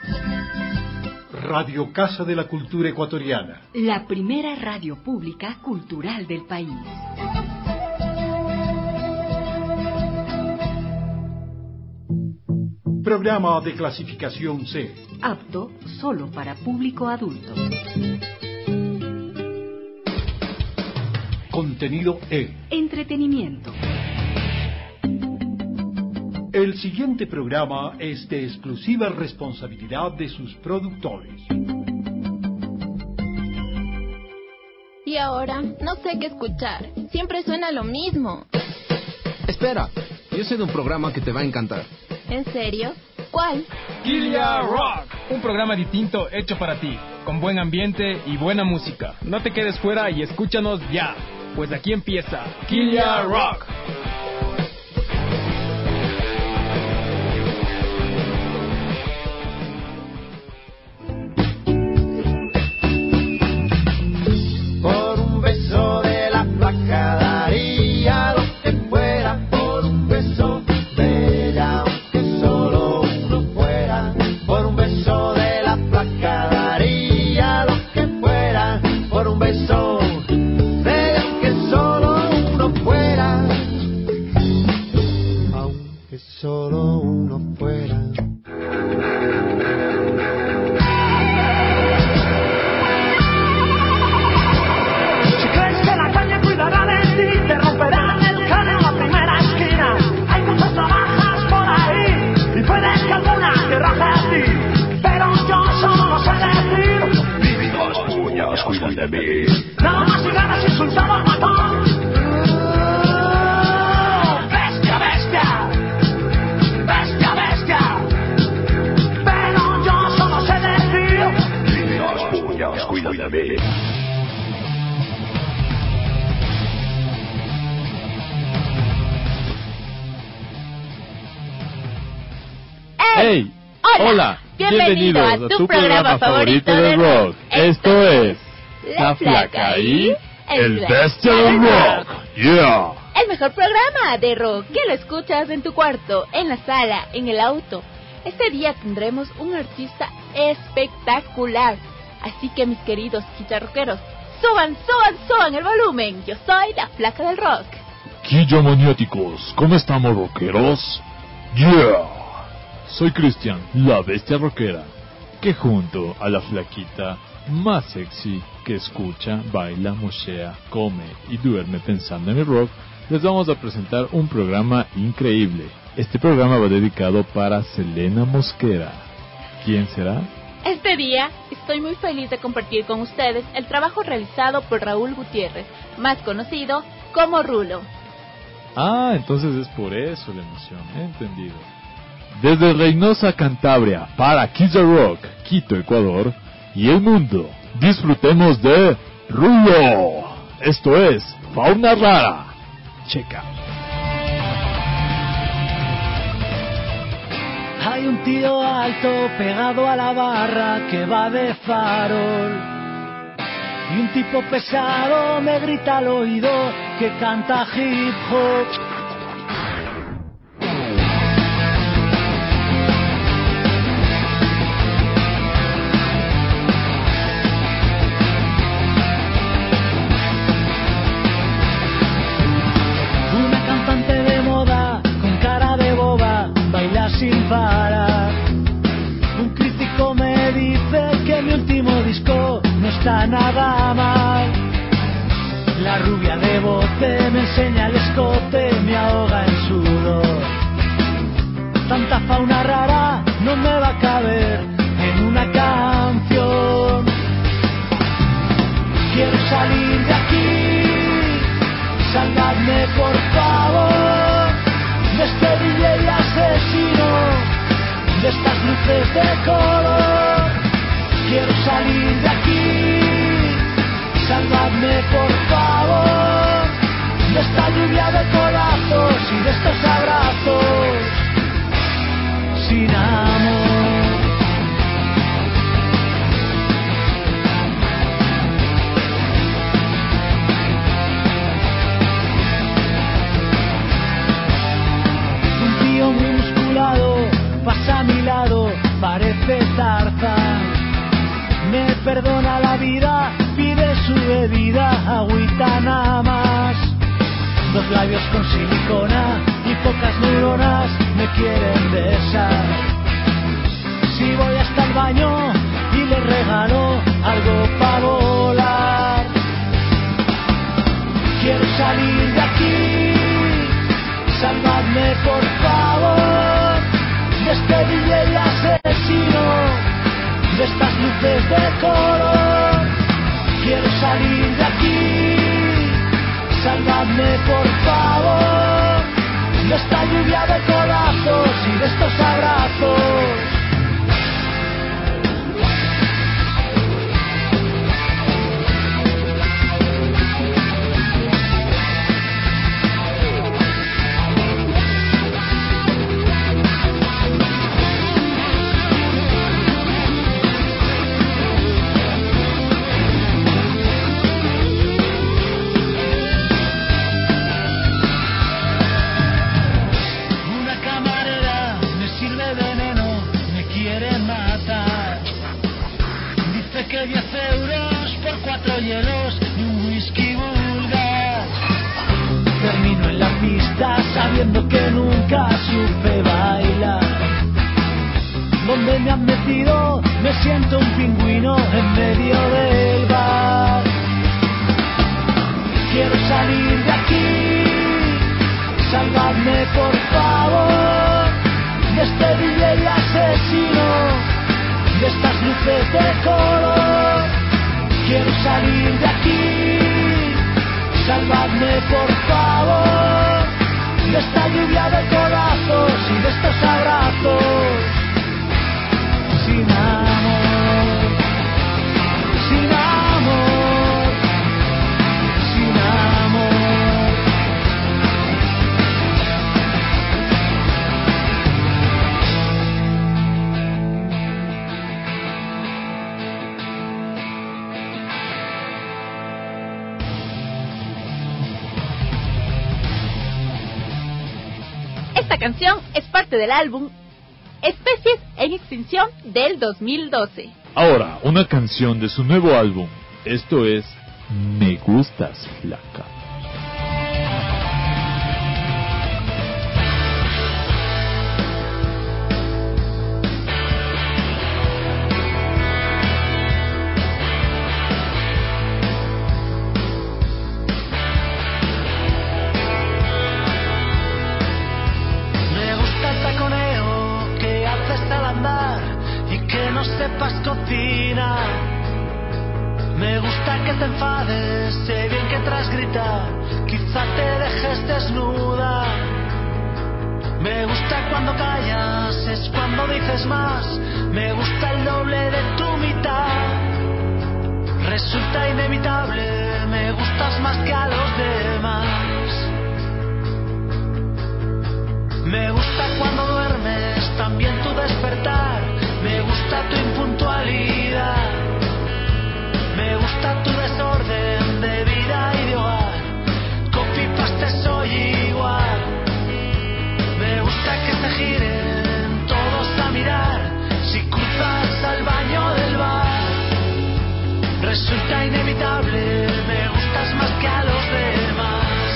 Radio Casa de la Cultura Ecuatoriana. La primera radio pública cultural del país. Programa de clasificación C. Apto solo para público adulto. Contenido E. Entretenimiento. El siguiente programa es de exclusiva responsabilidad de sus productores. Y ahora, no sé qué escuchar. Siempre suena lo mismo. Espera, yo sé de un programa que te va a encantar. ¿En serio? ¿Cuál? Kilia Rock, un programa distinto hecho para ti, con buen ambiente y buena música. No te quedes fuera y escúchanos ya, pues aquí empieza Kilia Rock. Hey, hola, bienvenidos a tu programa favorito de rock. Esto es La Flaca y el Bestia del Rock. Yeah. El mejor programa de rock que lo escuchas en tu cuarto, en la sala, en el auto. Este día tendremos un artista espectacular. Así que mis queridos guitarroqueros, suban el volumen. Yo soy la Flaca del Rock. Quilla maniáticos, ¿cómo estamos, rockeros? Yeah. Soy Cristian, la bestia rockera, que junto a la flaquita más sexy que escucha, baila, mochea, come y duerme pensando en el rock, les vamos a presentar un programa increíble. Este programa va dedicado para Selena Mosquera. ¿Quién será? Este día estoy muy feliz de compartir con ustedes el trabajo realizado por Raúl Gutiérrez, más conocido como Rulo. Ah, entonces es por eso la emoción, entendido. Desde Reynosa, Cantabria, para Kiza Rock, Quito, Ecuador, y el mundo, disfrutemos de Rulo. Esto es Fauna Rara. Checa. Hay un tío alto pegado a la barra que va de farol. Y un tipo pesado me grita al oído que canta hip hop. Sin parar. Un crítico me dice que mi último disco no está nada mal. La rubia de bote me enseña el escote, me ahoga en sudor. Tanta fauna rara no me va a caber en una canción. Quiero salir de aquí, salgadme por favor de este DJ asesino, de estas luces de color. Quiero salir de aquí, salvadme por favor de esta lluvia de codazos y de estos abrazos sin amor. Un tío muy musculado pasa a mi lado para parece Tarzán. Me perdona la vida, pide su bebida, agüita nada más. Dos labios con silicona y pocas neuronas me quieren besar. Si voy hasta el baño y le regalo algo para volar. Quiero salir de aquí, salvadme por favor, de este DJ asesino, de estas luces de color. Quiero salir de aquí, salvadme por favor, de esta lluvia de codazos y de estos abrazos. Que 10 euros por 4 hielos y un whisky vulgar. Termino en la pista sabiendo que nunca supe bailar. Donde me han metido me siento un pingüino en medio del bar. Quiero salir de aquí, salvadme por favor, de este DJ asesino, de estas luces de color. Quiero salir de aquí, salvadme por favor, de esta lluvia de codazos y de estos abrazos. Sin amor, sin amor, sin amor. Esta canción es parte del álbum Especies en Extinción del 2012. Ahora, una canción de su nuevo álbum. Esto es Me Gustas Flaca. Me gusta que te enfades, sé bien que tras gritar quizá te dejes desnuda. Me gusta cuando callas, es cuando dices más. Me gusta el doble de tu mitad. Resulta inevitable, me gustas más que a los demás. Me gusta cuando duermes, también tu despertar. Me gusta tu impuntualidad. Me gusta tu desorden de vida y de hogar. Copy-paste soy igual. Me gusta que se giren todos a mirar si cruzas al baño del bar. Resulta inevitable, me gustas más que a los demás.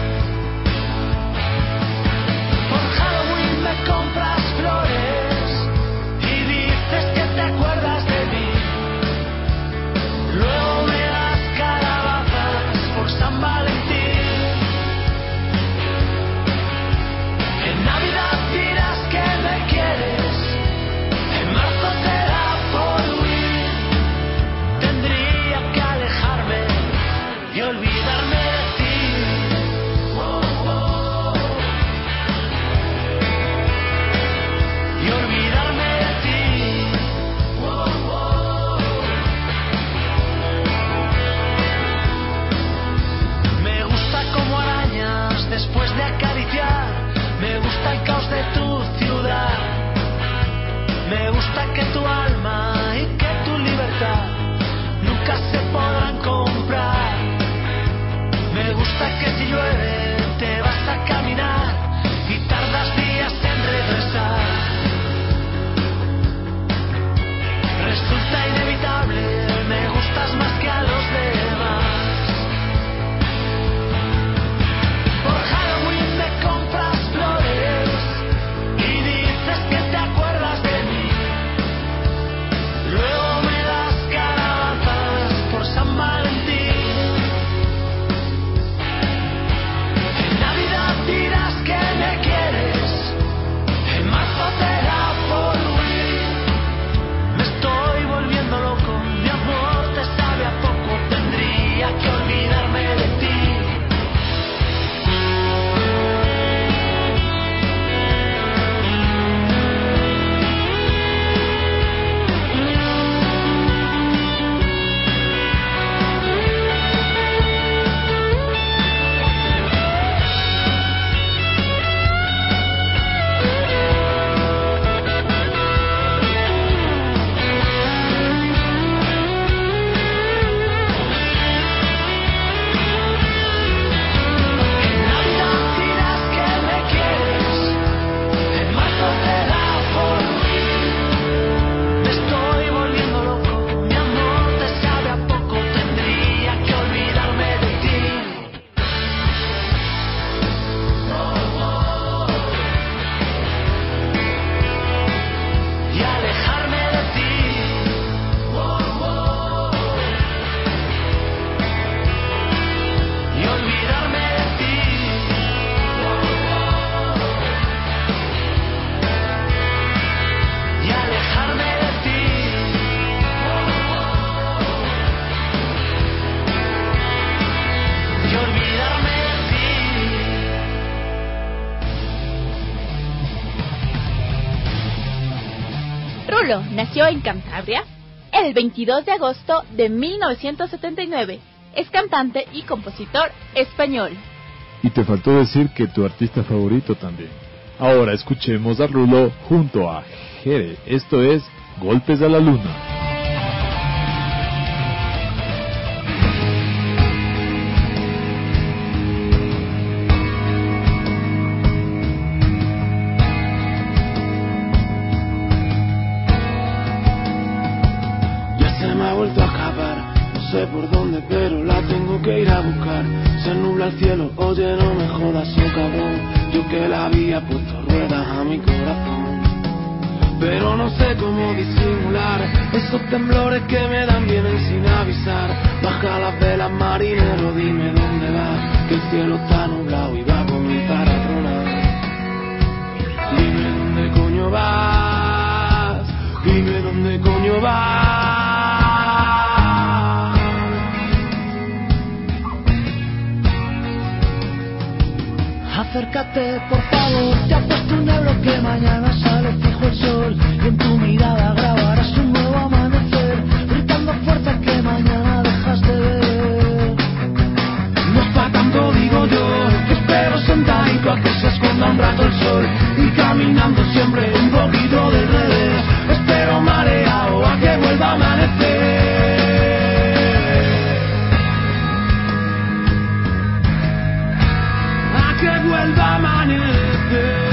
Por Halloween me compras flores y dices que te acuerdas de mí. Luego me das calabazas por San Valentín. En Navidad dirás que me quieres, en marzo te da por huir. Tendría que alejarme y olvidarme de ti. Y olvidarme de ti. Me gusta como arañas después de acariciar. Me gusta el caos de tu ciudad. Me gusta que tu alma y que tu libertad nunca se podrán comprar. Me gusta que si llueve te vas a caminar y tardas días en regresar. Rulo nació en Cantabria el 22 de agosto de 1979. Es cantante y compositor español. Y te faltó decir que tu artista favorito también. Ahora escuchemos a Rulo junto a Jere. Esto es Golpes a la Luna. Ya se me ha vuelto a acabar, no sé por dónde, pero la tengo que ir a buscar. Se nubla el cielo, oye, no me jodas, oh cabrón. Yo que le había puesto ruedas a mi corazón, pero no sé cómo disimular esos temblores que me dan vienen sin avisar. Baja las velas, marinero, dime dónde vas, que el cielo está nublado y va a comenzar a tronar. Dime dónde coño vas, dime dónde coño vas. Acércate, por favor, te apuesto un euro que mañana sale fijo el sol y en tu mirada grabarás un nuevo amanecer, gritando fuerte que mañana dejas de ver. No es pa' tanto, digo yo, que espero sentadito a que se esconda un rato el sol y caminando siempre un poquito del revés. Espero mareado a que vuelva a amanecer. Que vuelva a amanecer.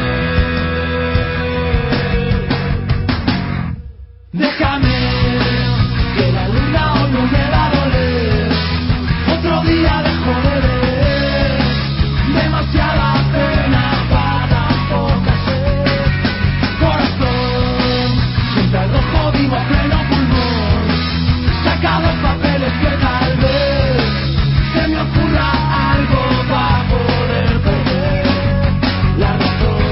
Déjame que la luna hoy no me va a doler. Otro día dejo de ver. Demasiada pena para poca sed. Corazón, siempre el rojo vivo a pleno pulmón. Saca los papeles que tal vez se me ocurra algo para poder perder la razón.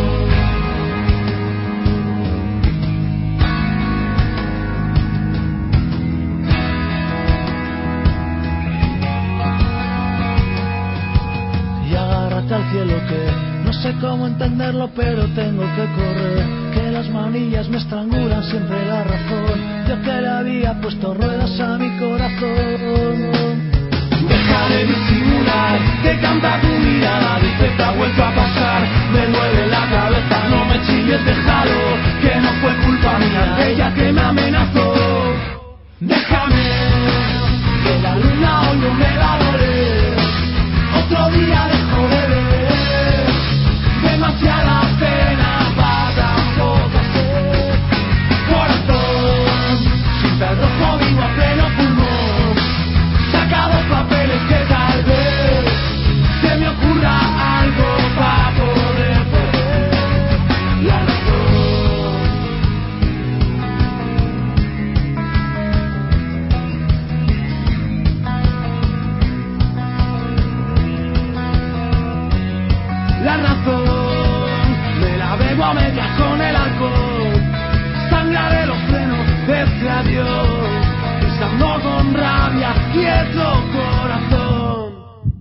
Y agárrate al cielo que no sé cómo entenderlo, pero tengo que correr, que las manillas me estrangulan siempre la razón. Yo que le había puesto ruedas a mi corazón. Deja de disimular, que canta tu mirada, dice te ha vuelto a pasar. Me duele la cabeza, no me chilles, déjalo, que no fue culpa mía, ella que me amenazó. Déjame, que la luna hoy no me va a doler. Otro día dejo de ver. Demasiada pena para poca sed. Corazón, siempre el rojo vivo a pleno pulmón. Saca los papeles que tal vez se me ocurra algo para poder perder la razón. La razón me la bebo a medias con el alcohol. Sangraré los frenos de este adiós, pisando con rabia quieto corazón.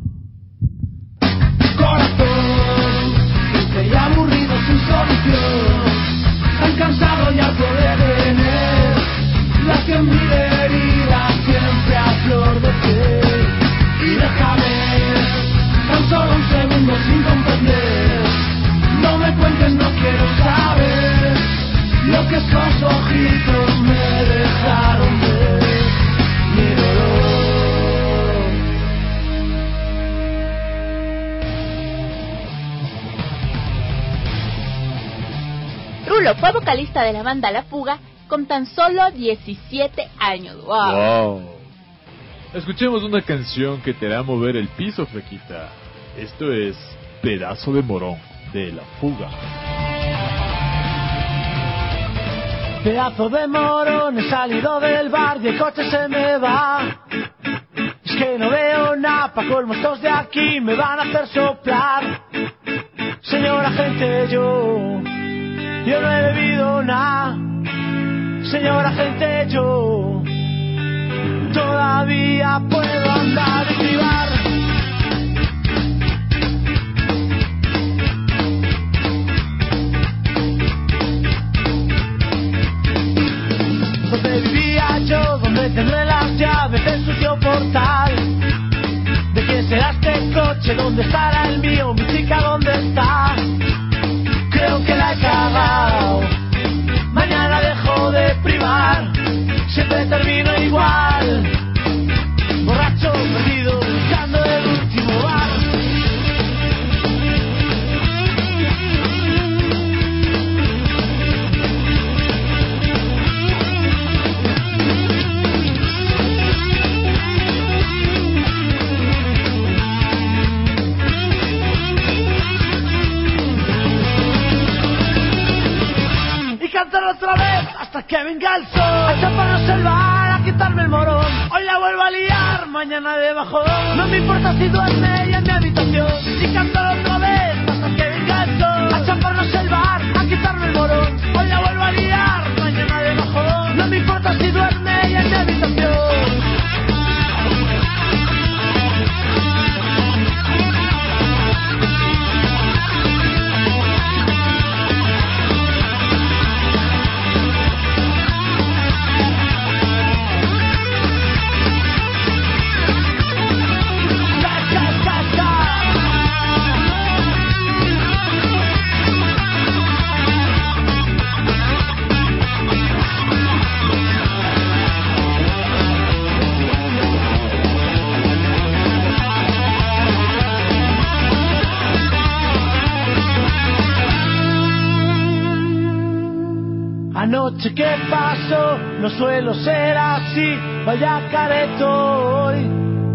Corazón, triste y aburrido sin solución, tan cansado y harto de tener la que en mi herida siempre a flor de piel. Y déjame tan solo un segundo sin comprender. No me cuentes, no quiero saber lo que esos ojitos me dejaron ver. Mi dolor. Rulo fue vocalista de la banda La Fuga con tan solo 17 años. ¡Wow! Wow. Escuchemos una canción que te hará mover el piso, flequita. Esto es Pedazo de Morón, de La Fuga. Pedazo de morón, he salido del bar y el coche se me va. Es que no veo nada, pa' colmo estos de aquí me van a hacer soplar. Señora gente, yo no he bebido nada. Señora gente, yo todavía puedo andar en mi bar. Siempre tendré las llaves del sucio portal. ¿De quién será este coche? ¿Dónde estará el mío? ¿Mi chica dónde está? Creo que la he cagado. Mañana dejo de privar. Siempre termino igual. Borracho, perdido, buscando el último bar. Cantar otra vez hasta que venga el sol, a chaparnos el bar, a quitarme el morón. Hoy la vuelvo a liar, mañana de bajón. No me importa si duerme ella en mi habitación. Y cantar otra vez hasta que venga el sol, a chaparnos el bar, a quitarme el morón. Hoy la vuelvo a liar, mañana de bajón. No me importa si duerme ella en mi habitación. Anoche que pasó, no suelo ser así, vaya careto hoy.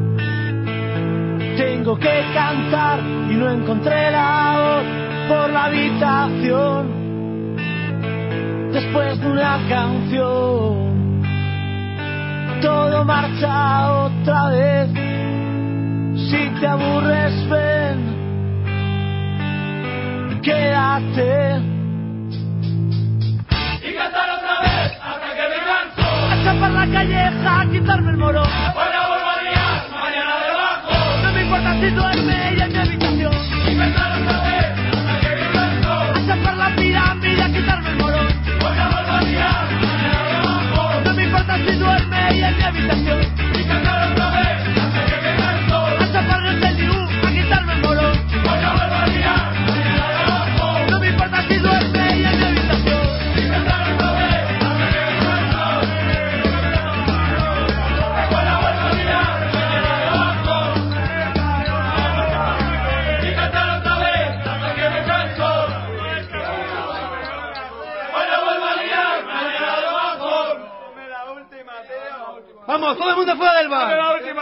Tengo que cantar y no encontré la voz por la habitación. Después de una canción, todo marcha otra vez. Si te aburres, ven, quédate. Por la calleja, a quitarme el morón. Hoy la vuelvo a liar, mañana debajo. No me importa si duerme ella en mi habitación. Y pensar otra vez hasta que venga el sol. A chapar la pirámide, a quitarme el morón. Hoy la vuelvo a liar, mañana debajo. No me importa si duerme ella en mi habitación. Y pensar otra vez hasta que venga el sol. A chapar el CDU, a quitarme el morón. Hoy la vuelvo a liar, mañana debajo. No me importa si duerme ella en mi habitación. Y pensar otra vez hasta que venga el sol. ¡Vamos, todo el mundo fuera del bar! ¡La última!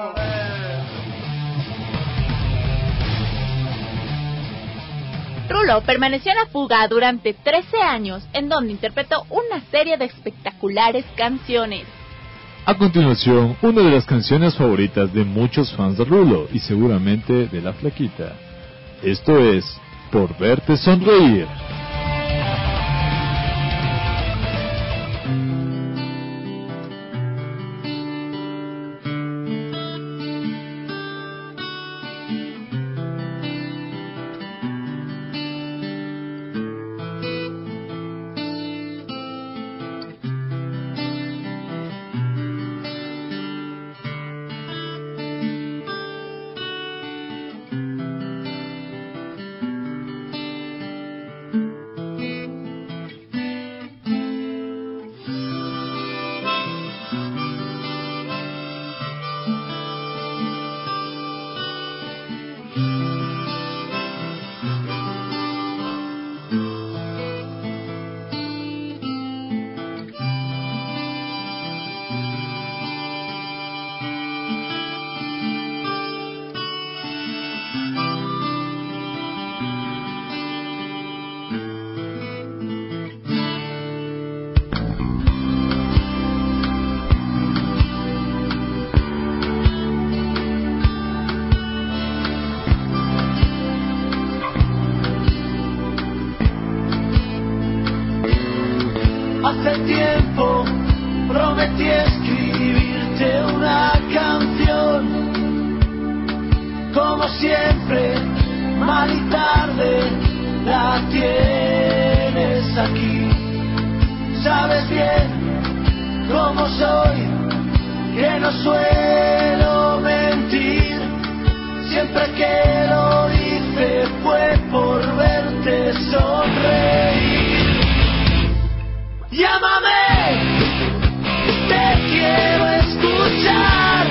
Rulo permaneció en la fuga durante 13 años, en donde interpretó una serie de espectaculares canciones. A continuación, una de las canciones favoritas de muchos fans de Rulo y seguramente de la Flaquita. Esto es Por Verte Sonreír. Hace tiempo prometí escribirte una canción. Como siempre, mal y tarde, la tienes aquí. Sabes bien cómo soy, que no suelo mentir, siempre que lo hice fue por verte sonreír. Llámame, te quiero escuchar,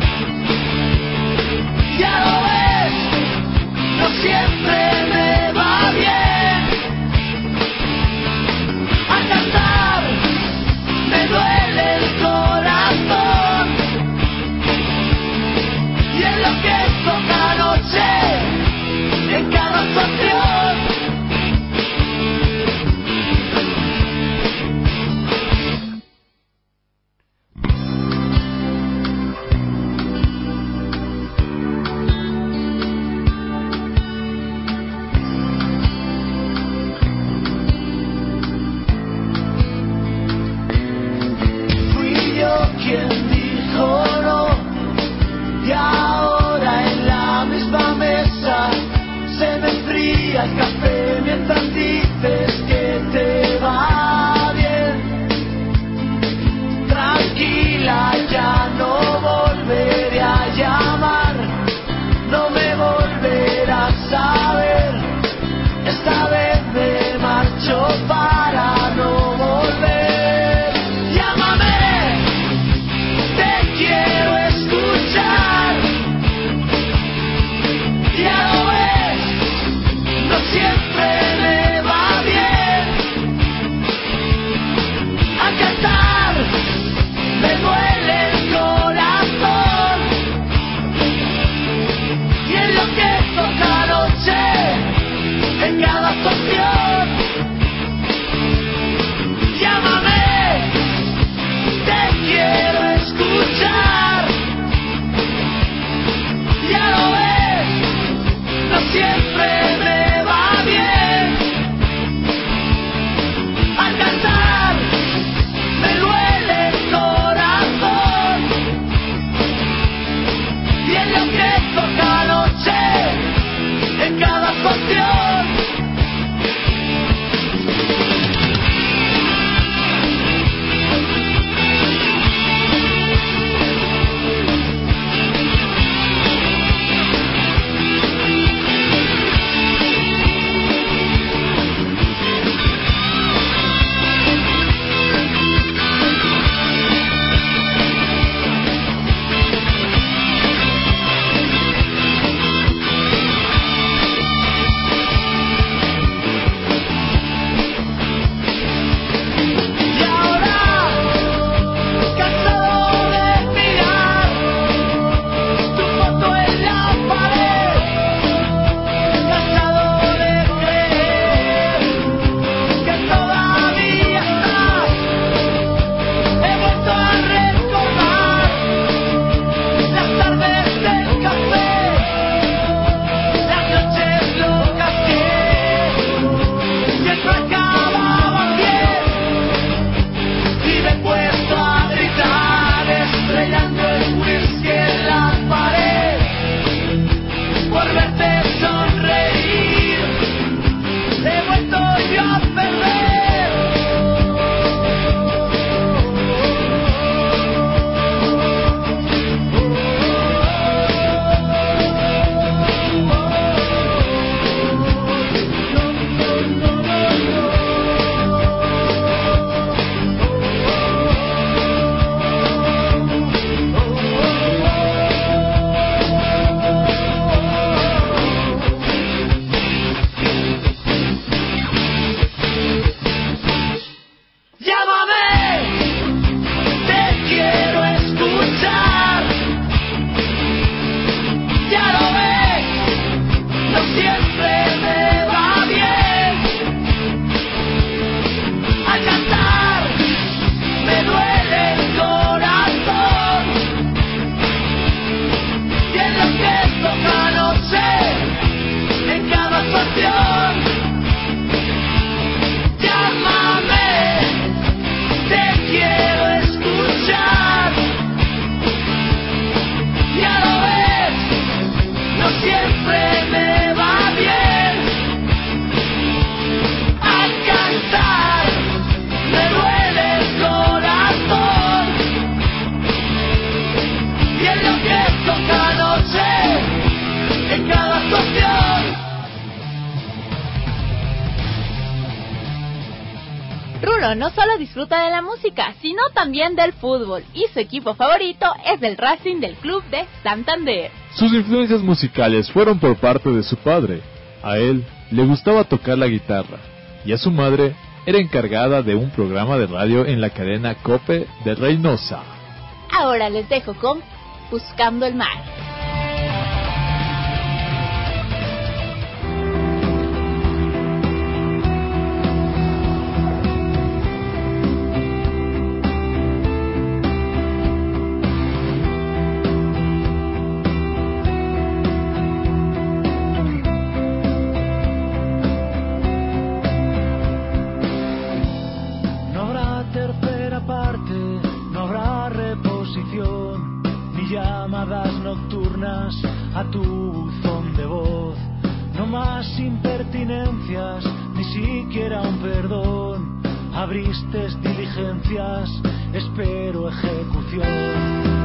ya lo ves, no siempre me va bien, al cantar me duele el corazón y enloquezco cada noche en cada actuación. Rulo no solo disfruta de la música, sino también del fútbol, y su equipo favorito es el Racing del Club de Santander. Sus influencias musicales fueron por parte de su padre. A él le gustaba tocar la guitarra, y a su madre era encargada de un programa de radio en la cadena COPE de Reynosa. Ahora les dejo con Buscando el Mar. A tu buzón de voz, no más impertinencias, ni siquiera un perdón. Abriste diligencias, espero ejecución.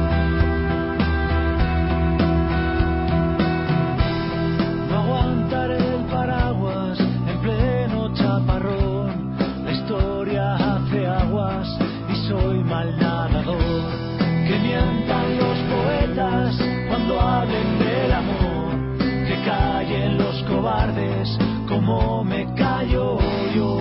No aguantaré el paraguas en pleno chaparrón. La historia hace aguas y soy mal nadador. Que mientan los poetas cuando hablen del amor, que callen los cobardes como me callo yo.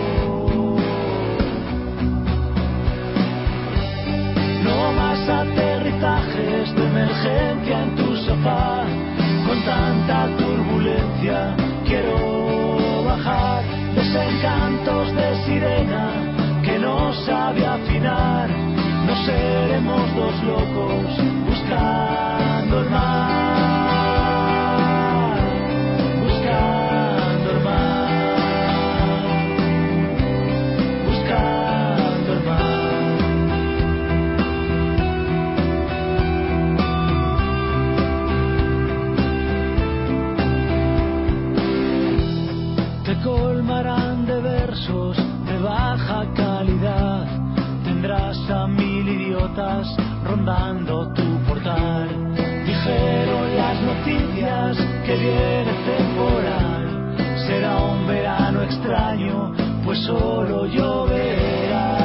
No más aterrizajes de emergencia en tu sofá, con tanta turbulencia quiero bajar. Desencantos de sirena que no sabe afinar. No seremos dos locos buscando el mar, buscando el mar, buscando el mar. Te colmarán de versos de baja calidad. Tendrás a 1000 idiotas rondando tu portal. Dijeron las noticias que viene temporal. Será un verano extraño, pues solo lloverá.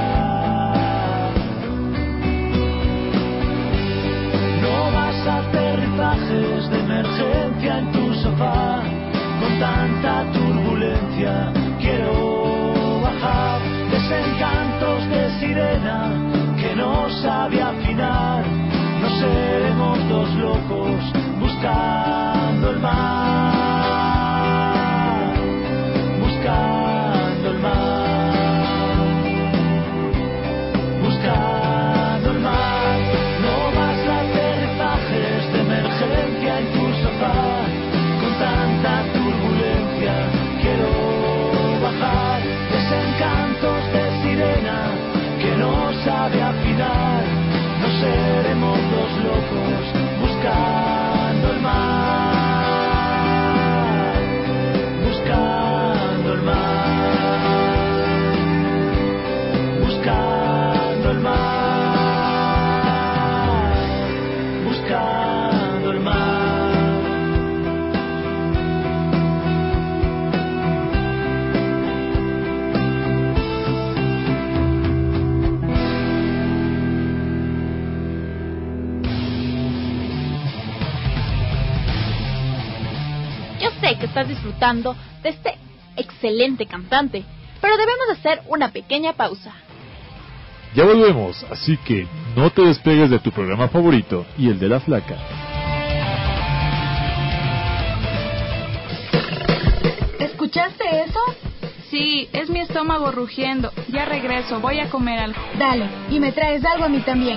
No más aterrizajes de emergencia en tu sofá. Con tanta turbulencia quiero bajar. Desencantos de sirena que no sabe afinar. No seremos dos locos buscando el mar, buscando el mar, buscando el mar. No más aterrizajes de emergencia en tu sofá. Con tanta turbulencia quiero bajar. Desencantos de sirena que no sabe afinar. No seremos dos locos buscando el mar, buscando el mar, buscando el mar, buscando el mar. Yo sé que estás disfrutando de este excelente cantante, pero debemos hacer una pequeña pausa. Ya volvemos, así que no te despegues de tu programa favorito y el de la flaca. ¿Escuchaste eso? Sí, es mi estómago rugiendo. Ya regreso, voy a comer algo. Dale, y me traes algo a mí también.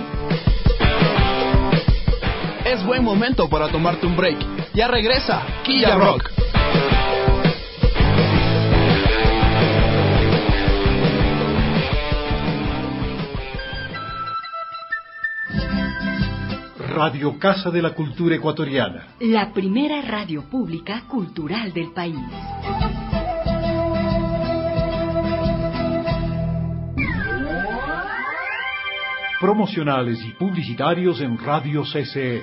Es buen momento para tomarte un break. Ya regresa, Quilla Rock. Radio Casa de la Cultura Ecuatoriana. La primera radio pública cultural del país. Promocionales y publicitarios en Radio CCE.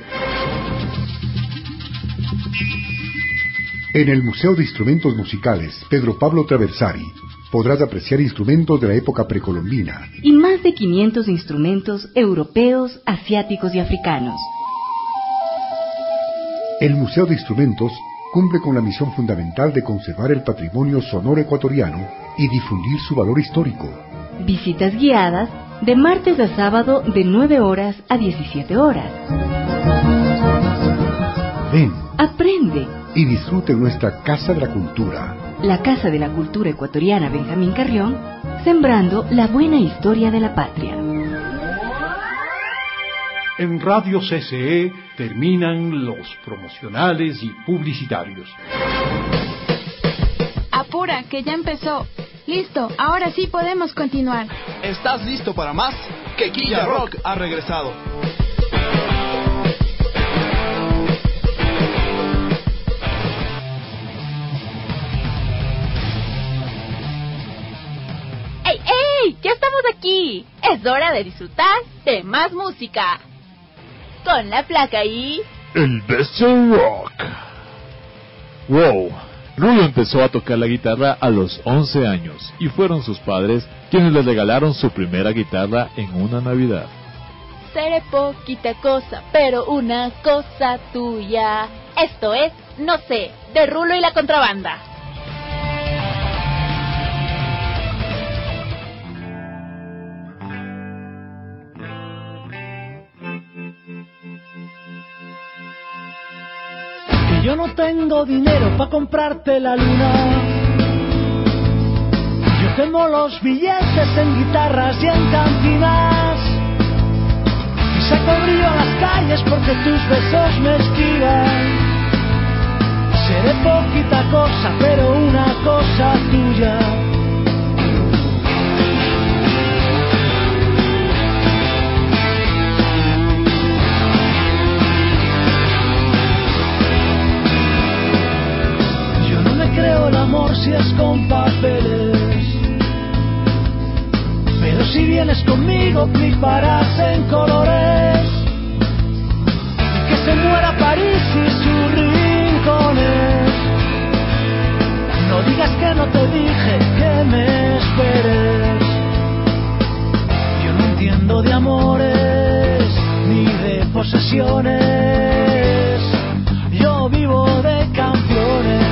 En el Museo de Instrumentos Musicales Pedro Pablo Traversari, podrás apreciar instrumentos de la época precolombina. Y más de 500 instrumentos europeos, asiáticos y africanos. El Museo de Instrumentos cumple con la misión fundamental de conservar el patrimonio sonoro ecuatoriano y difundir su valor histórico. Visitas guiadas de martes a sábado de 9 horas a 17 horas. Ven, aprende y disfrute nuestra Casa de la Cultura. La Casa de la Cultura Ecuatoriana Benjamín Carrión, sembrando la buena historia de la patria. En Radio CCE terminan los promocionales y publicitarios. Apura, que ya empezó. Listo, ahora sí podemos continuar. ¿Estás listo para más? Que Quilla Rock ha regresado. ¡Ey, ey! ¡Ya estamos aquí! Es hora de disfrutar de más música. Con la Flaca y... El Bestial Rock. Wow. Rulo empezó a tocar la guitarra a los 11 años y fueron sus padres quienes le regalaron su primera guitarra en una Navidad. Seré poquita cosa, pero una cosa tuya. Esto es No sé, de Rulo y la Contrabanda. Yo no tengo dinero para comprarte la luna. Yo quemo los billetes en guitarras y en cantinas. Y saco brillo a las calles porque tus besos me esquivan. Seré poquita cosa, pero una cosa tuya. Creo el amor si es con papeles, pero si vienes conmigo fliparás en colores. Y que se muera París y sus rincones. No digas que no te dije que me esperes. Yo no entiendo de amores ni de posesiones. Yo vivo de canciones.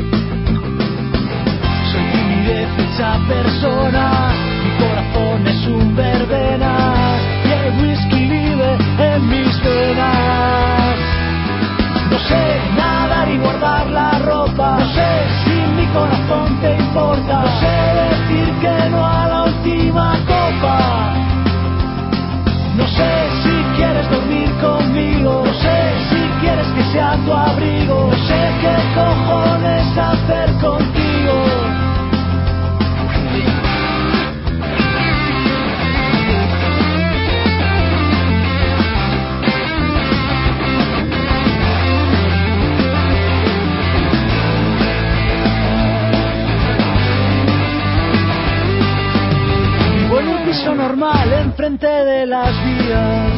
Esa persona, mi corazón es un verbena y el whisky vive en mis venas. No sé nadar y guardar la ropa, no sé si mi corazón te importa, no sé decir que no a la última copa, no sé si quieres dormir conmigo, no sé si quieres que sea tu abrigo, no sé qué cojones hacer contigo. Normal enfrente de las vías.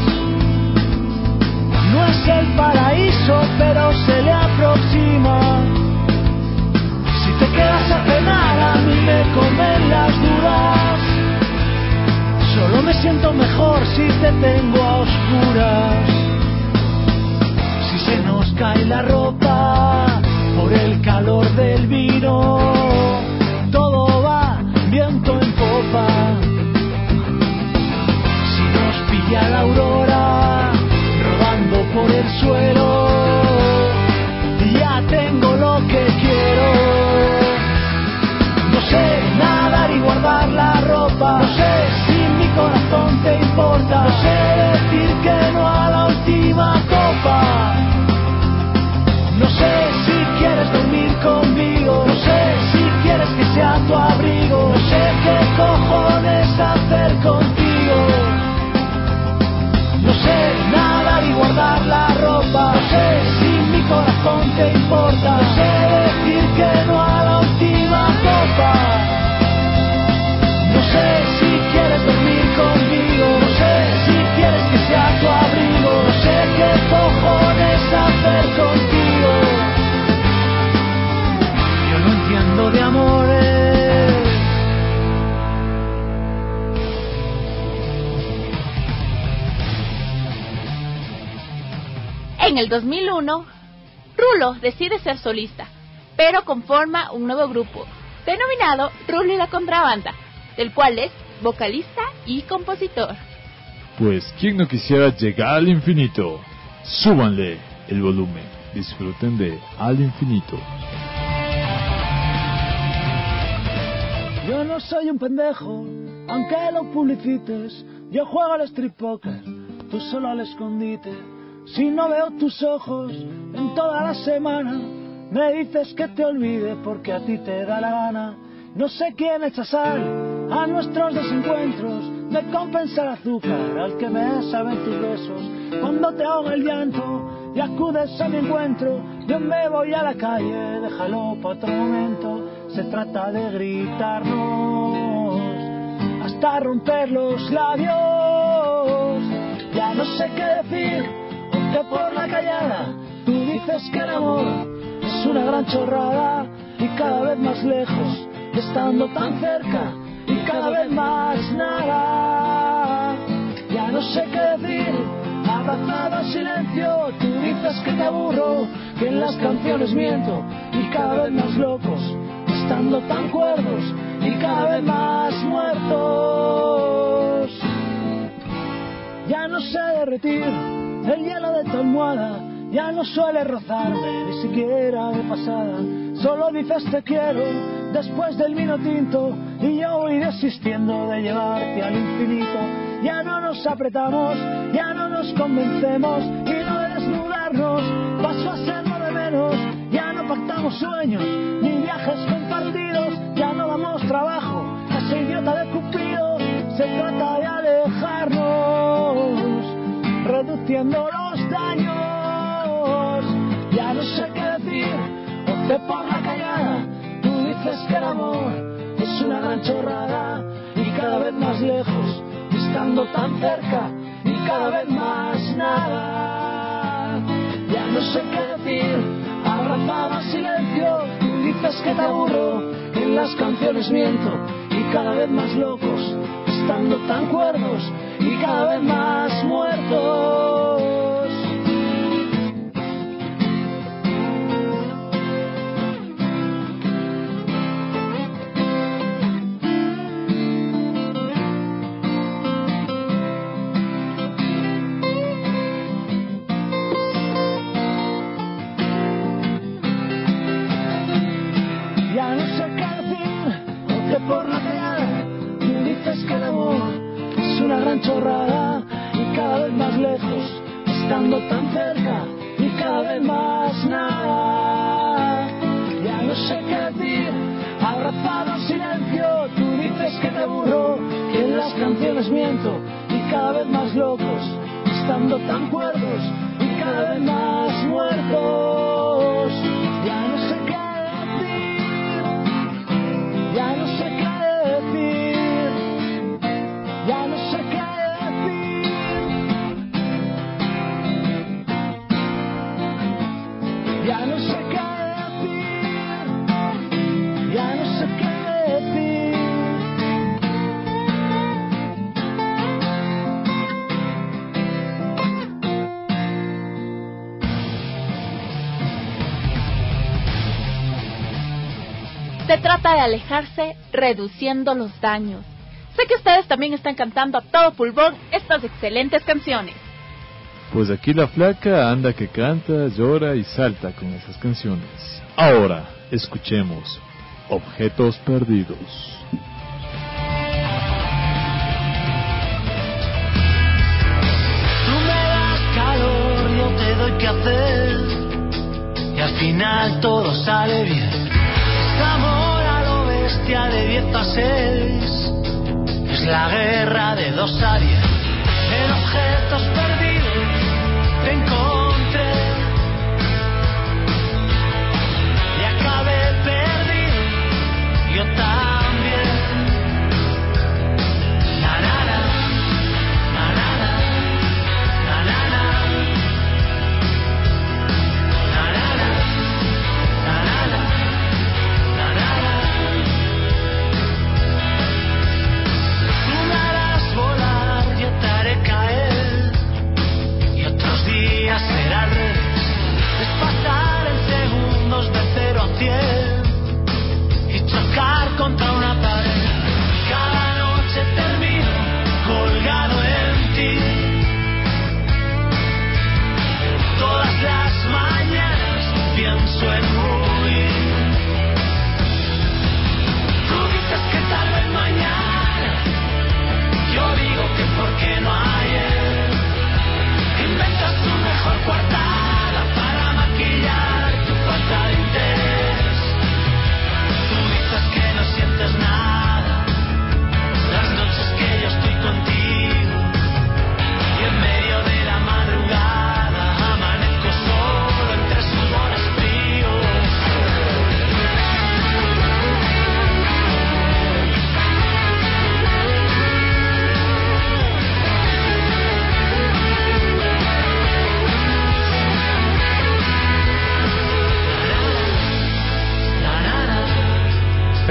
No es el paraíso, pero se le aproxima. Si te quedas a cenar, a mí me comen las dudas. Solo me siento mejor si te tengo a oscuras. Si se nos cae la ropa por el calor del vino, todo va viento en popa. A la aurora rodando por el suelo, ya tengo lo que quiero. No sé nadar y guardar la ropa, no sé si mi corazón te importa, no sé decir que no a la última copa, no sé si quieres dormir conmigo, no sé si quieres que sea tu abrigo, no sé qué en el 2001, Rulo decide ser solista, pero conforma un nuevo grupo, denominado Rulo y la Contrabanda, del cual es vocalista y compositor. Pues, ¿quién no quisiera llegar al infinito? Súbanle el volumen, disfruten de Al Infinito. Yo no soy un pendejo, aunque lo publicites. Yo juego al strip poker, tú solo al escondite. Si no veo tus ojos en toda la semana, me dices que te olvide porque a ti te da la gana. No sé quién echa sal a nuestros desencuentros, me compensa el azúcar al que me saben tus besos. Cuando te ahoga el llanto y acudes a mi encuentro, yo me voy a la calle, déjalo para otro momento. Se trata de gritarnos hasta romper los labios. Ya no sé qué decir, porque por la callada tú dices que el amor es una gran chorrada y cada vez más lejos, estando tan cerca y cada vez más nada. Ya no sé qué decir, abrazado al silencio, tú dices que te aburro, que en las canciones miento y cada vez más locos, estando tan cuerdos y cada vez más muertos. Ya no sé derretir el hielo de tu almohada, ya no suele rozarme ni siquiera de pasada. Solo dices te quiero después del vino tinto y yo voy desistiendo de llevarte al infinito. Ya no nos apretamos, ya no nos convencemos y lo de desnudarnos pasó a ser lo de menos. Ya no pactamos sueños ni viajes compartidos, ya no damos trabajo a ese idiota de Cupido. Se trata de alejarnos, reduciendo los daños. Ya no sé qué decir, ponte por la callada. Tú dices que el amor es una gran chorrada y cada vez más lejos, estando tan cerca y cada vez más nada. Ya no sé qué decir, abrazado al silencio, tú dices que te aburro, que en las canciones miento y cada vez más locos, estando tan cuerdos y cada vez más muertos. Ya no sé qué decir, porque por la callada tú dices que el amor es una gran chorrada y cada vez más lejos, estando tan cerca y cada vez más nada. Ya no sé qué decir, abrazado al silencio, tú dices que te aburro, que en las canciones miento y cada vez más locos, estando tan cuerdos y cada vez más muertos. Ya no sé qué decir, ya no sé qué decir, ya no sé qué decir, ya no sé qué decir, ya no sé qué decir. Se trata de alejarse reduciendo los daños. Sé que ustedes también están cantando a todo pulmón estas excelentes canciones. Pues aquí la flaca anda que canta, llora y salta con esas canciones. Ahora, escuchemos Objetos Perdidos. Tú me das calor, yo te doy que hacer y al final todo sale bien. Es amor a lo bestia de 10 a 6, es la guerra de 2 a 10. En objetos perdidos te encontré y acabé perdido, yo también. Na na na, na na na, na na na, na na na, na na na, na na na. Tú me harás volar, yo te haré caer y otros días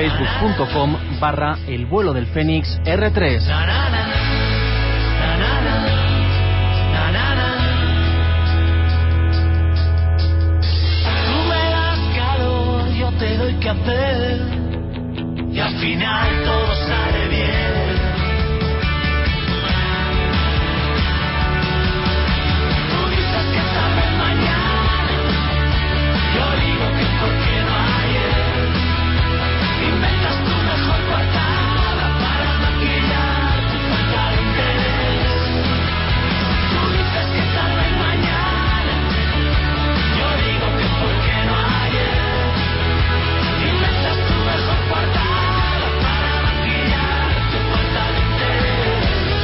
facebook.com/El Vuelo del Fénix R3. Tú me das calor, yo te doy café y al final todo sale bien. Tú dices que tal vez mañana, yo digo que por qué no ayer. Inventas tu mejor coartada para maquillar tu falta de interés. Tú dices que tal vez mañana, yo digo que por qué no ayer. Inventas tu mejor coartada para maquillar tu falta de interés.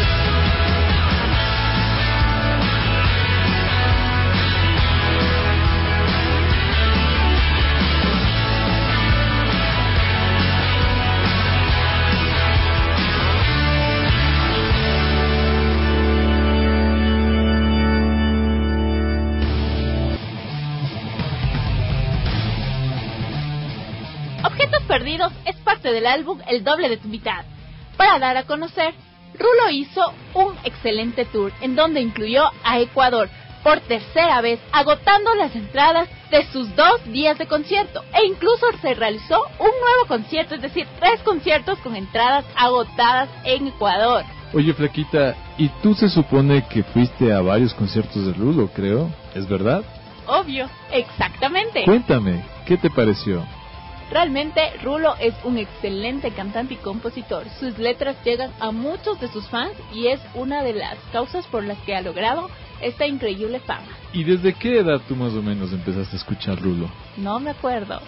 Objetos Perdidos es parte del álbum El Doble de tu Mitad. Para dar a conocer, Rulo hizo un excelente tour en donde incluyó a Ecuador por tercera vez, agotando las entradas de sus 2 días de concierto, e incluso se realizó un nuevo concierto, es decir, 3 conciertos con entradas agotadas en Ecuador. Oye, Flaquita, ¿y tú se supone que fuiste a varios conciertos de Rulo, creo? ¿Es verdad? Obvio, exactamente. Cuéntame, ¿qué te pareció? Realmente Rulo es un excelente cantante y compositor. Sus letras llegan a muchos de sus fans y es una de las causas por las que ha logrado esta increíble fama. ¿Y desde qué edad tú más o menos empezaste a escuchar Rulo? No me acuerdo.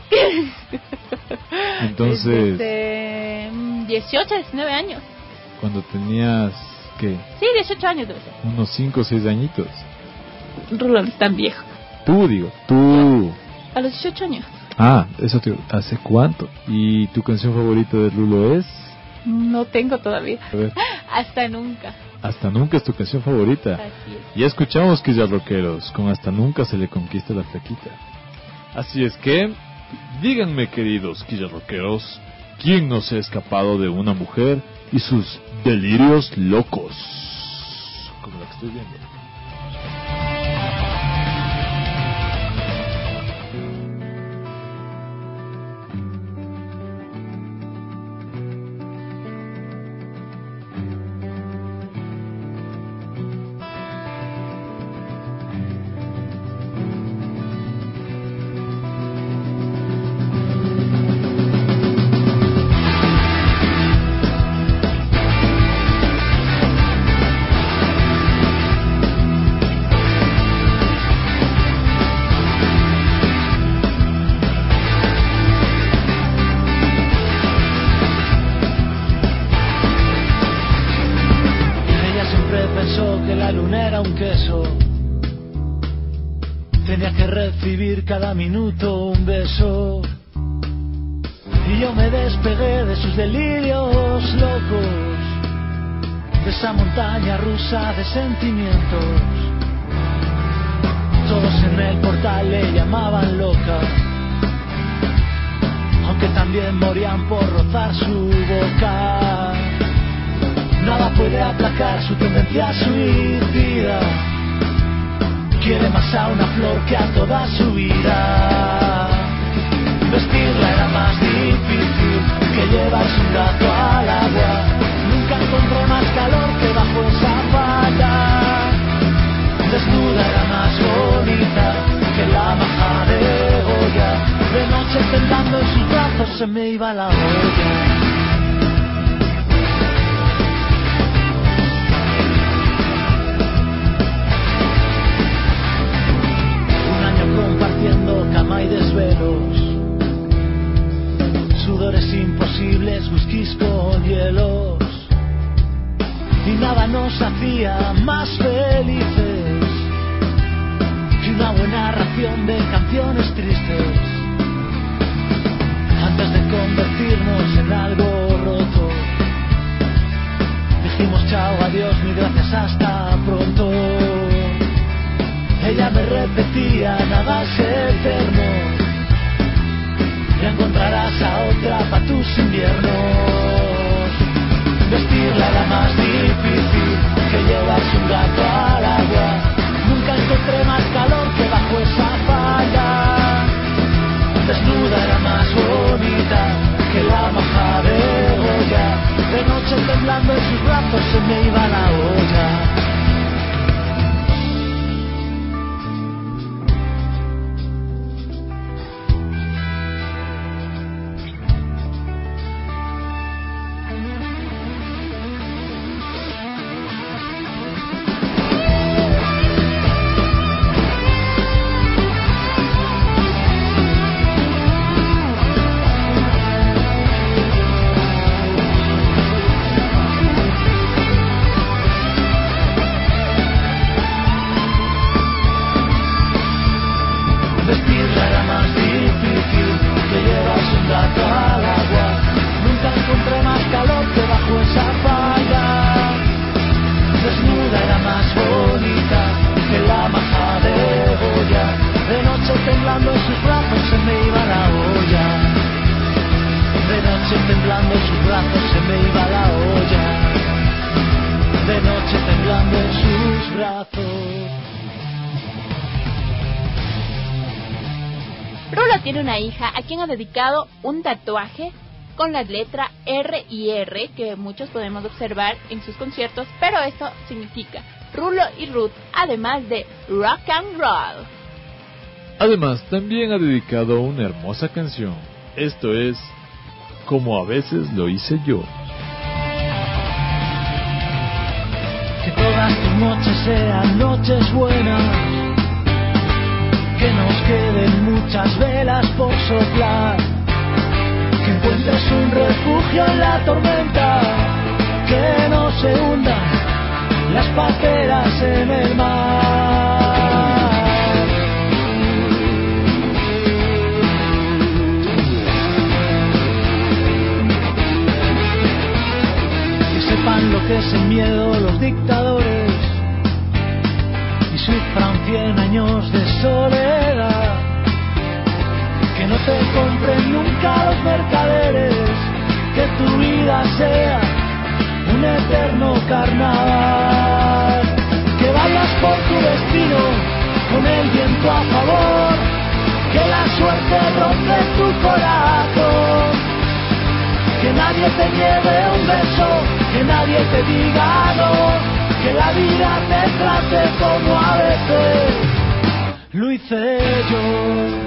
Entonces, desde 18, 19 años. cuando tenías, ¿qué? Sí, 18 años debe ser. Unos 5 o 6 añitos. Rulo no es tan viejo. Tú. A los 18 años. Ah, eso te... ¿Hace cuánto? ¿Y tu canción favorita de Rulo es? No tengo todavía. A ver. Hasta nunca. Hasta nunca es tu canción favorita. Así es. Ya escuchamos que ya rockeros, con Hasta nunca se le conquista la Flaquita. Así es que, díganme, queridos Quilla rockeros, ¿quién no se ha escapado de una mujer y sus delirios locos? Como la que estoy viendo. Cada minuto un beso y yo me despegué de sus delirios locos, de esa montaña rusa de sentimientos. Todos en el portal le llamaban loca, aunque también morían por rozar su boca. Nada puede aplacar su tendencia suicida. Quiere más a una flor que a toda su vida. Vestirla era más difícil que llevarse un gato al agua. Nunca encontré más calor que bajo esa falda. Desnuda era más bonita que la maja de Goya. De noche temblando en sus brazos se me iba la olla. Compartiendo cama y desvelos, sudores imposibles, whiskys con hielos, y nada nos hacía más felices que una buena ración de canciones tristes. Antes de convertirnos en algo roto, dijimos chao, adiós, ni gracias, hasta pronto. Ella me repetía, nada es eterno, ya encontrarás a otra para tus inviernos. Vestirla era más difícil que llevarse un gato al agua. Nunca encontré más calor que bajo esa falda. Desnuda era más bonita que la maja de Goya. De noche temblando en sus brazos se me iba la olla. Tiene una hija a quien ha dedicado un tatuaje con la letra R y R que muchos podemos observar en sus conciertos, pero esto significa Rulo y Ruth, además de rock and roll. Además, también ha dedicado una hermosa canción, esto es Como a veces lo hice yo. Que todas tus noches sean noches buenas, que nos queden muchas velas por soplar, que encuentres un refugio en la tormenta, que no se hundan las pateras en el mar. Que sepan lo que es el miedo los dictadores y sufran 100 años de soledad, que no te compren nunca los mercaderes, que tu vida sea un eterno carnaval, que vayas por tu destino con el viento a favor, que la suerte rompe tu corazón, que nadie te lleve un beso, que nadie te diga no, que la vida te trate como a veces lo hice yo.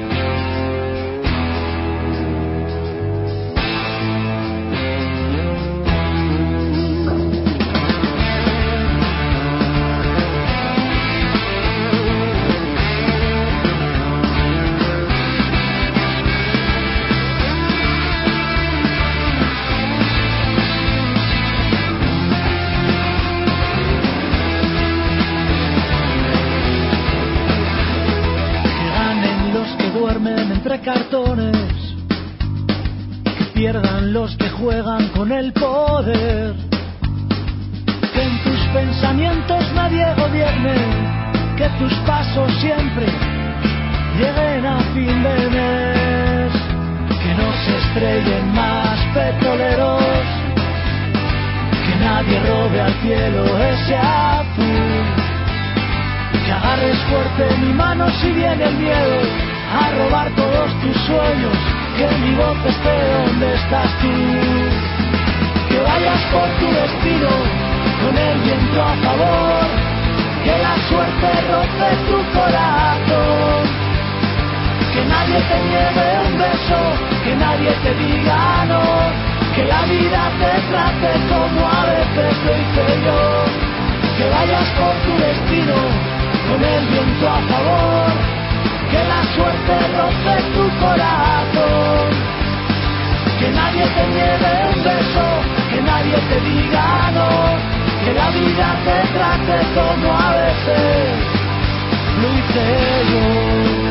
Entre cartones, que pierdan los que juegan con el poder, que en tus pensamientos nadie gobierne, que tus pasos siempre lleguen a fin de mes, que no se estrellen más petroleros, que nadie robe al cielo ese azul, que agarres fuerte mi mano si viene el miedo a robar todos tus sueños, que mi voz esté donde estás tú, que vayas por tu destino con el viento a favor, que la suerte rompe tu corazón, que nadie te lleve un beso, que nadie te diga no, que la vida te trate como a veces lo hice yo, que vayas por tu destino con el viento a favor, que la suerte rompe tu corazón, que nadie te lleve un beso, que nadie te diga no, que la vida te trate como a veces lo hice yo.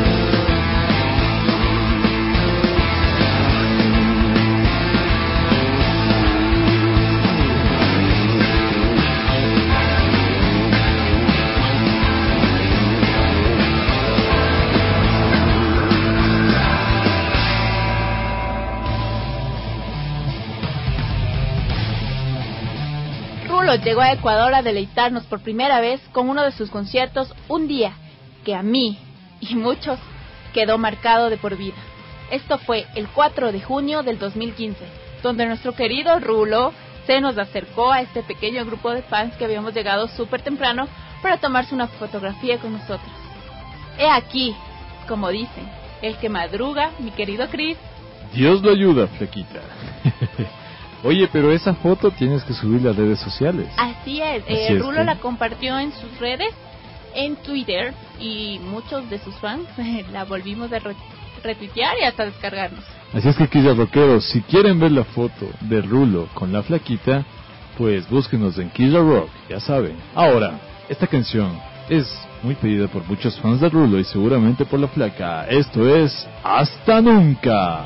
Rulo llegó a Ecuador a deleitarnos por primera vez con uno de sus conciertos, Un Día, que a mí y muchos quedó marcado de por vida. Esto fue el 4 de junio del 2015, donde nuestro querido Rulo se nos acercó a este pequeño grupo de fans que habíamos llegado súper temprano para tomarse una fotografía con nosotros. He aquí, como dicen, el que madruga, mi querido Chris. Dios lo ayuda, flaquita. Oye, pero esa foto tienes que subirla a redes sociales. Así es, Rulo la compartió en sus redes, en Twitter, y muchos de sus fans la volvimos a retuitear y hasta descargarnos. Así es que, Quilla Rockeros, si quieren ver la foto de Rulo con la flaquita, pues búsquenos en Quilla Rock, ya saben. Ahora, esta canción es muy pedida por muchos fans de Rulo y seguramente por la flaca. Esto es Hasta Nunca.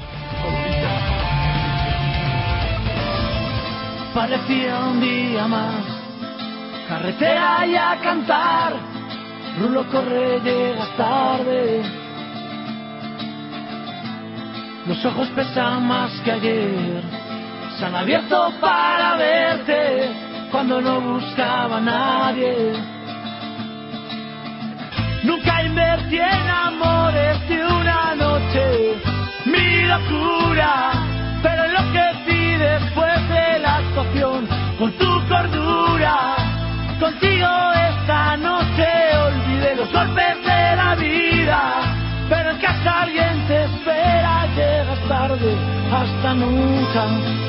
Parecía un día más, carretera y a cantar. Rulo corre, llegas tarde. Los ojos pesan más que ayer, se han abierto para verte cuando no buscaba a nadie. Nunca invertí en amores de una noche, mi locura, pero enloquecí después de la actuación con tu cordura. Contigo esta noche olvidé los golpes de la vida, pero en casa alguien te espera, llegas tarde, hasta nunca.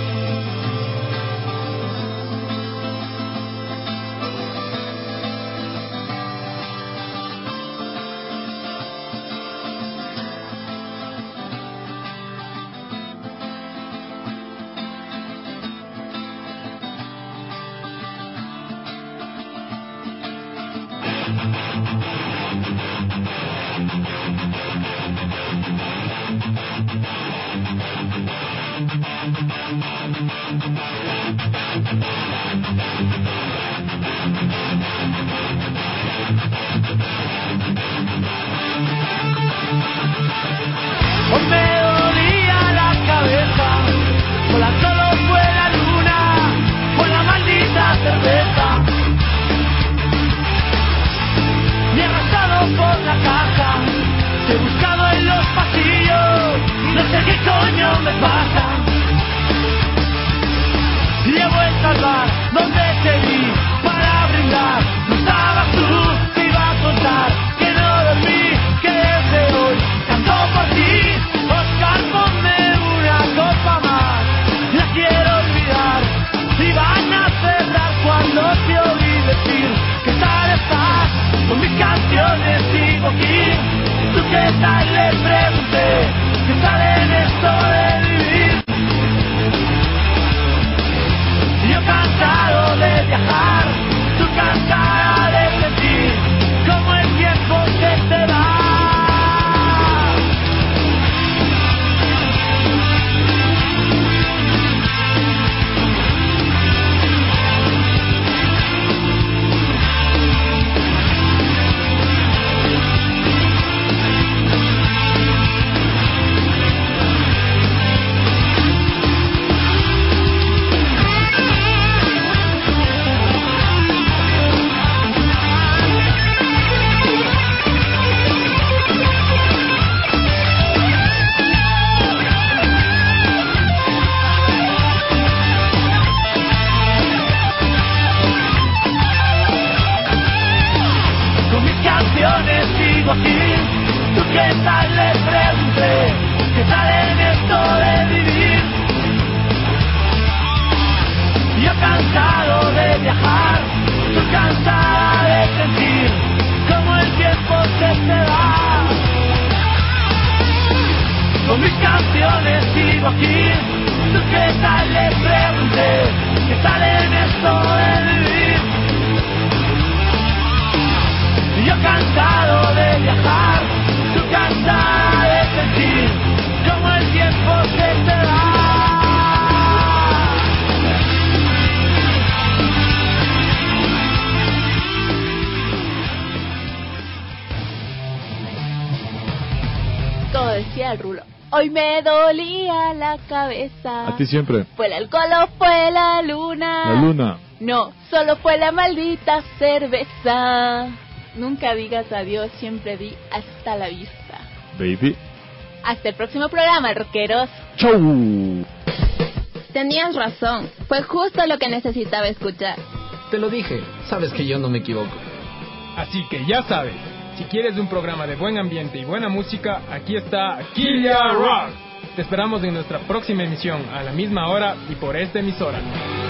Hoy me dolía la cabeza, volar solo fue la luna, fue la maldita cerveza. Y he arrastrado por la caja, te he buscado en los pasillos, no sé qué coño me pasa. Y he vuelto al bar donde te vi para brindar, no estabas tú, te iba a contar que no dormí, que desde hoy canto por ti. Oscar, ponme una copa más, la quiero olvidar. Y van a cerrar cuando te oí decir que tal estás, con mis canciones sigo aquí. ¿Tú qué tal? Le pregunté, ¿qué tal en esto de vivir? Yo cansado de viajar, tú cansada de sentir como el tiempo se te va. Sigo aquí, ¿tú qué tal? Le pregunté, ¿qué tal en esto de vivir? Yo cansado de viajar, tú cansada de sentir como el tiempo se te va. Con mis canciones sigo aquí, ¿tú qué tal? Le pregunté, ¿qué tal en esto de vivir? Yo cansado de viajar, tú cansada de sentir como el tiempo se te va. Como decía el Rulo, Hoy me dolía la cabeza. A ti siempre. ¿Fue el alcohol o fue la luna? La luna. No, solo fue la maldita cerveza. Nunca digas adiós, siempre di hasta la vista. Baby. Hasta el próximo programa, rockeros. ¡Chau! Tenías razón, fue justo lo que necesitaba escuchar. Te lo dije, sabes que yo no me equivoco. Así que ya sabes, si quieres un programa de buen ambiente y buena música, aquí está Kilia Rock. Te esperamos en nuestra próxima emisión a la misma hora y por esta emisora.